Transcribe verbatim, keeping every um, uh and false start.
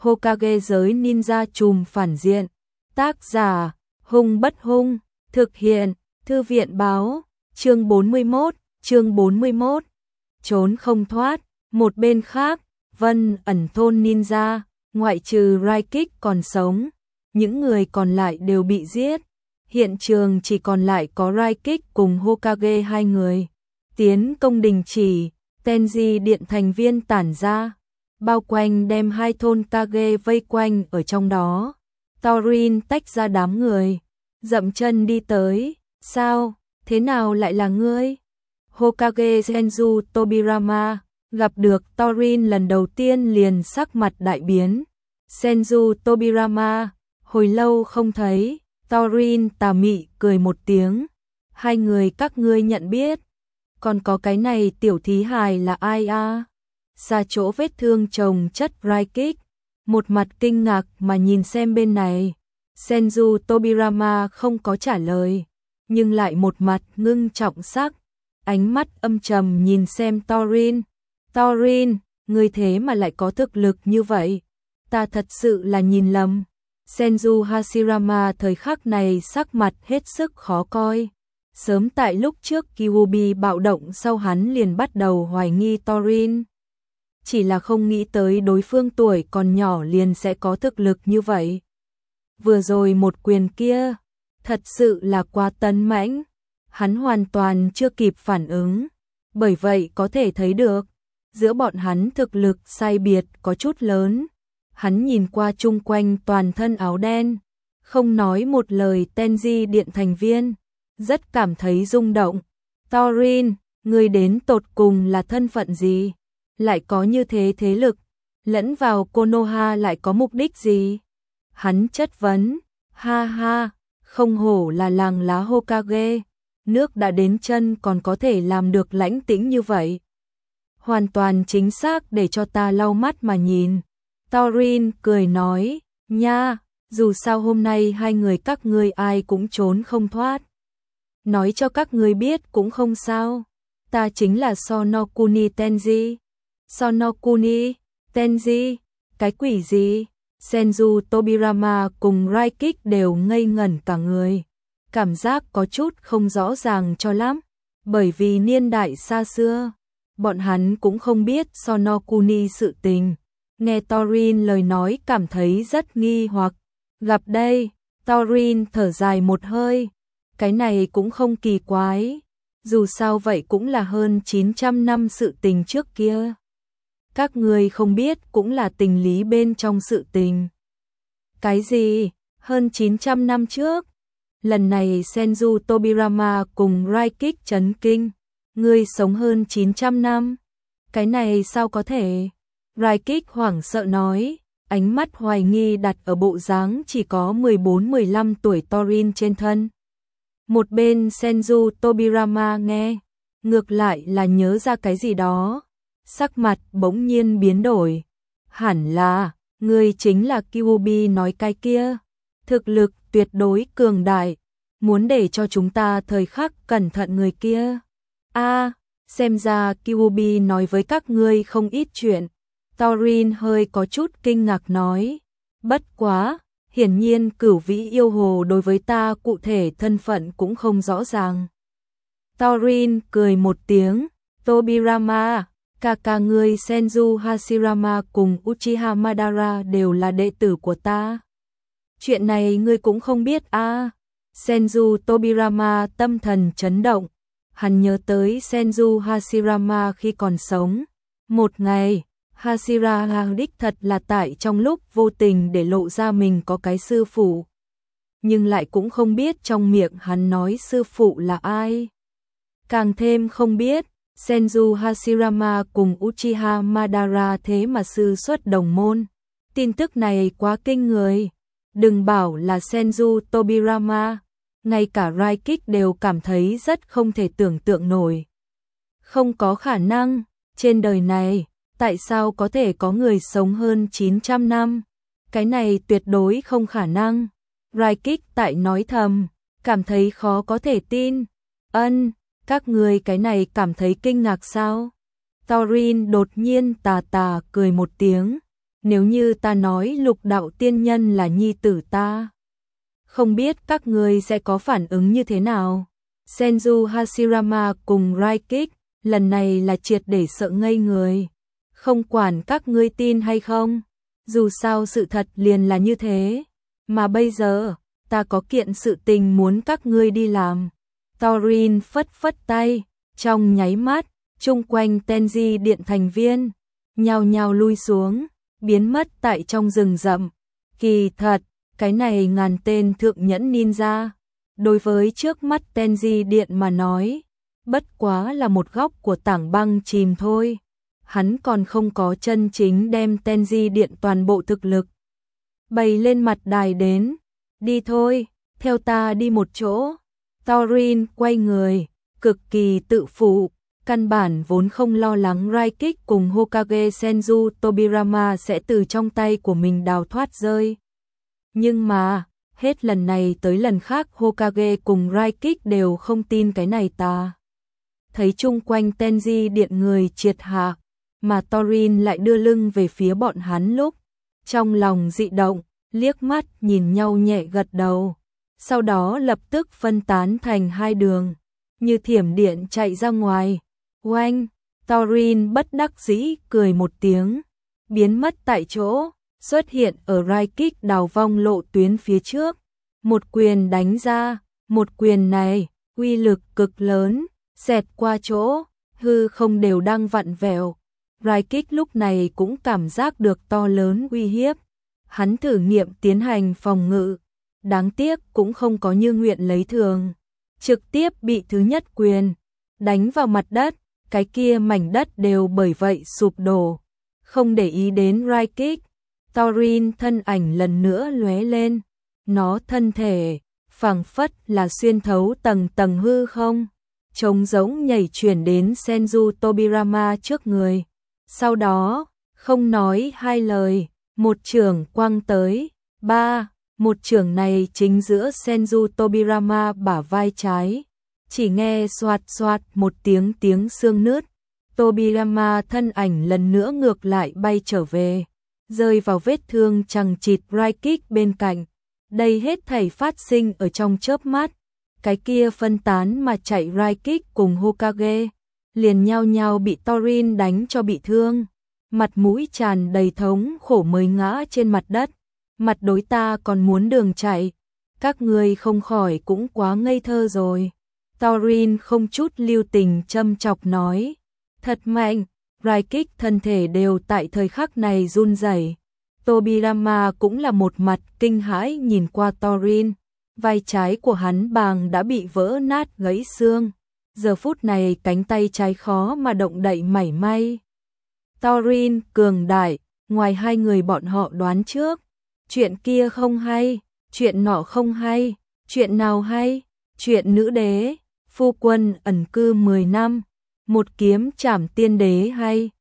Hokage giới ninja trùm phản diện. Tác giả, Hung Bất Hung, thực hiện, Thư viện báo, chương bốn mươi mốt, chương bốn mươi mốt. Trốn không thoát, một bên khác, Vân ẩn thôn ninja, ngoại trừ Raikik còn sống, những người còn lại đều bị giết. Hiện trường chỉ còn lại có Raikik cùng Hokage hai người. Tiến công đình chỉ, Tenji điện thành viên tản ra, bao quanh đem hai thôn Kage vây quanh ở trong đó. Thorin tách ra đám người, dậm chân đi tới. Sao, thế nào lại là ngươi? Hokage Senju Tobirama gặp được Thorin lần đầu tiên liền sắc mặt đại biến. Senju Tobirama, hồi lâu không thấy. Thorin tà mị cười một tiếng. Hai người các ngươi nhận biết. Còn có cái này tiểu thí hài là ai a? À? Xa chỗ vết thương chồng chất Raikik, một mặt kinh ngạc mà nhìn xem bên này. Senju Tobirama không có trả lời, nhưng lại một mặt ngưng trọng sắc, ánh mắt âm trầm nhìn xem Thorin. Thorin, ngươi thế mà lại có thực lực như vậy, ta thật sự là nhìn lầm. Senju Hashirama thời khắc này sắc mặt hết sức khó coi. Sớm tại lúc trước Kyuubi bạo động sau hắn liền bắt đầu hoài nghi Thorin. Chỉ là không nghĩ tới đối phương tuổi còn nhỏ liền sẽ có thực lực như vậy. Vừa rồi một quyền kia, thật sự là quá tấn mãnh. Hắn hoàn toàn chưa kịp phản ứng. Bởi vậy có thể thấy được, giữa bọn hắn thực lực sai biệt có chút lớn. Hắn nhìn qua chung quanh toàn thân áo đen, không nói một lời Tenji điện thành viên, rất cảm thấy rung động. Thorin, ngươi đến tột cùng là thân phận gì? Lại có như thế thế lực, lẫn vào Konoha lại có mục đích gì? Hắn chất vấn. Ha ha, không hổ là làng lá Hokage, nước đã đến chân còn có thể làm được lãnh tĩnh như vậy. Hoàn toàn chính xác để cho ta lau mắt mà nhìn. Thorin cười nói, nha, dù sao hôm nay hai người các ngươi ai cũng trốn không thoát. Nói cho các ngươi biết cũng không sao, ta chính là Sonokuni Tenji. Sonokuni Tenji, cái quỷ gì? Senju Tobirama cùng Raikik đều ngây ngẩn cả người, cảm giác có chút không rõ ràng cho lắm, bởi vì niên đại xa xưa, bọn hắn cũng không biết Sonokuni sự tình. Nghe Thorin lời nói cảm thấy rất nghi hoặc. Gặp đây, Thorin thở dài một hơi. Cái này cũng không kỳ quái. Dù sao vậy cũng là hơn chín trăm năm sự tình trước kia. Các người không biết cũng là tình lý bên trong sự tình. Cái gì? Hơn chín trăm năm trước? Lần này Senju Tobirama cùng Raikik chấn kinh. Ngươi sống hơn chín trăm năm? Cái này sao có thể? Raikik hoảng sợ nói, ánh mắt hoài nghi đặt ở bộ dáng chỉ có mười bốn mười lăm tuổi Thorin trên thân. Một bên Senju Tobirama nghe, ngược lại là nhớ ra cái gì đó, sắc mặt bỗng nhiên biến đổi. Hẳn là, ngươi chính là Kyuubi nói cái kia, thực lực tuyệt đối cường đại, muốn để cho chúng ta thời khắc cẩn thận người kia. A, à, xem ra Kyuubi nói với các ngươi không ít chuyện. Thorin hơi có chút kinh ngạc nói, bất quá, hiển nhiên Cửu Vĩ yêu hồ đối với ta cụ thể thân phận cũng không rõ ràng. Thorin cười một tiếng, Tobirama, cả cả người Senju Hashirama cùng Uchiha Madara đều là đệ tử của ta. Chuyện này ngươi cũng không biết a? À? Senju Tobirama tâm thần chấn động, hắn nhớ tới Senju Hashirama khi còn sống. Một ngày, Hashirama đích thật là tại trong lúc vô tình để lộ ra mình có cái sư phụ. Nhưng lại cũng không biết trong miệng hắn nói sư phụ là ai. Càng thêm không biết, Senju Hashirama cùng Uchiha Madara thế mà sư xuất đồng môn. Tin tức này quá kinh người. Đừng bảo là Senju Tobirama, ngay cả Raikik đều cảm thấy rất không thể tưởng tượng nổi. Không có khả năng, trên đời này, tại sao có thể có người sống hơn chín trăm năm? Cái này tuyệt đối không khả năng. Raikik tại nói thầm, cảm thấy khó có thể tin. Ân, các người cái này cảm thấy kinh ngạc sao? Thorin đột nhiên tà tà cười một tiếng. nếu như ta nói lục đạo tiên nhân là nhi tử ta, không biết các ngươi sẽ có phản ứng như thế nào. Senju Hashirama cùng Raikik lần này là triệt để sợ ngây người. Không quản các ngươi tin hay không, dù sao sự thật liền là như thế. Mà bây giờ, ta có kiện sự tình muốn các ngươi đi làm. Thorin phất phất tay, trong nháy mắt, chung quanh Tenji điện thành viên, nhao nhao lui xuống, biến mất tại trong rừng rậm. Kỳ thật, cái này ngàn tên thượng nhẫn ninja, đối với trước mắt Tenji điện mà nói, bất quá là một góc của tảng băng chìm thôi. Hắn còn không có chân chính đem Tenji điện toàn bộ thực lực bày lên mặt đài đến. Đi thôi, theo ta đi một chỗ. Thorin quay người, cực kỳ tự phụ, căn bản vốn không lo lắng Raikik cùng Hokage Senju Tobirama sẽ từ trong tay của mình đào thoát rơi. Nhưng mà, hết lần này tới lần khác Hokage cùng Raikik đều không tin cái này ta. Thấy chung quanh Tenji điện người triệt hạ, mà Thorin lại đưa lưng về phía bọn hắn lúc, trong lòng dị động, liếc mắt nhìn nhau nhẹ gật đầu. Sau đó lập tức phân tán thành hai đường, như thiểm điện chạy ra ngoài. Oanh, Thorin bất đắc dĩ cười một tiếng, biến mất tại chỗ, xuất hiện ở Raikik đào vong lộ tuyến phía trước. Một quyền đánh ra, một quyền này, uy lực cực lớn, xẹt qua chỗ, hư không đều đang vặn vẹo. Raikik lúc này cũng cảm giác được to lớn uy hiếp. Hắn thử nghiệm tiến hành phòng ngự, đáng tiếc cũng không có như nguyện lấy thường. Trực tiếp bị thứ nhất quyền đánh vào mặt đất, cái kia mảnh đất đều bởi vậy sụp đổ. Không để ý đến Raikik, Thorin thân ảnh lần nữa lóe lên, nó thân thể phảng phất là xuyên thấu tầng tầng hư không, trống rỗng nhảy chuyển đến Senju Tobirama trước người. Sau đó, không nói hai lời, một chưởng quăng tới. Ba, một chưởng này chính giữa Senju Tobirama bả vai trái. Chỉ nghe xoạt xoạt một tiếng tiếng xương nứt. Tobirama thân ảnh lần nữa ngược lại bay trở về, rơi vào vết thương chằng chịt Raikik bên cạnh. Đây hết thảy phát sinh ở trong chớp mắt. Cái kia phân tán mà chạy Raikik cùng Hokage liền nhau nhau bị Thorin đánh cho bị thương, mặt mũi tràn đầy thống khổ mới ngã trên mặt đất. Mặt đối ta còn muốn đường chạy, các ngươi không khỏi cũng quá ngây thơ rồi. Thorin không chút lưu tình châm chọc nói. Thật mạnh, Raikik thân thể đều tại thời khắc này run rẩy. Tobirama cũng là một mặt kinh hãi nhìn qua Thorin, vai trái của hắn bàng đã bị vỡ nát gãy xương. Giờ phút này cánh tay trái khó mà động đậy mảy may. Thorin cường đại, ngoài hai người bọn họ đoán trước. Chuyện kia không hay, chuyện nọ không hay, chuyện nào hay, chuyện nữ đế, phu quân ẩn cư mười năm, một kiếm trảm tiên đế hay.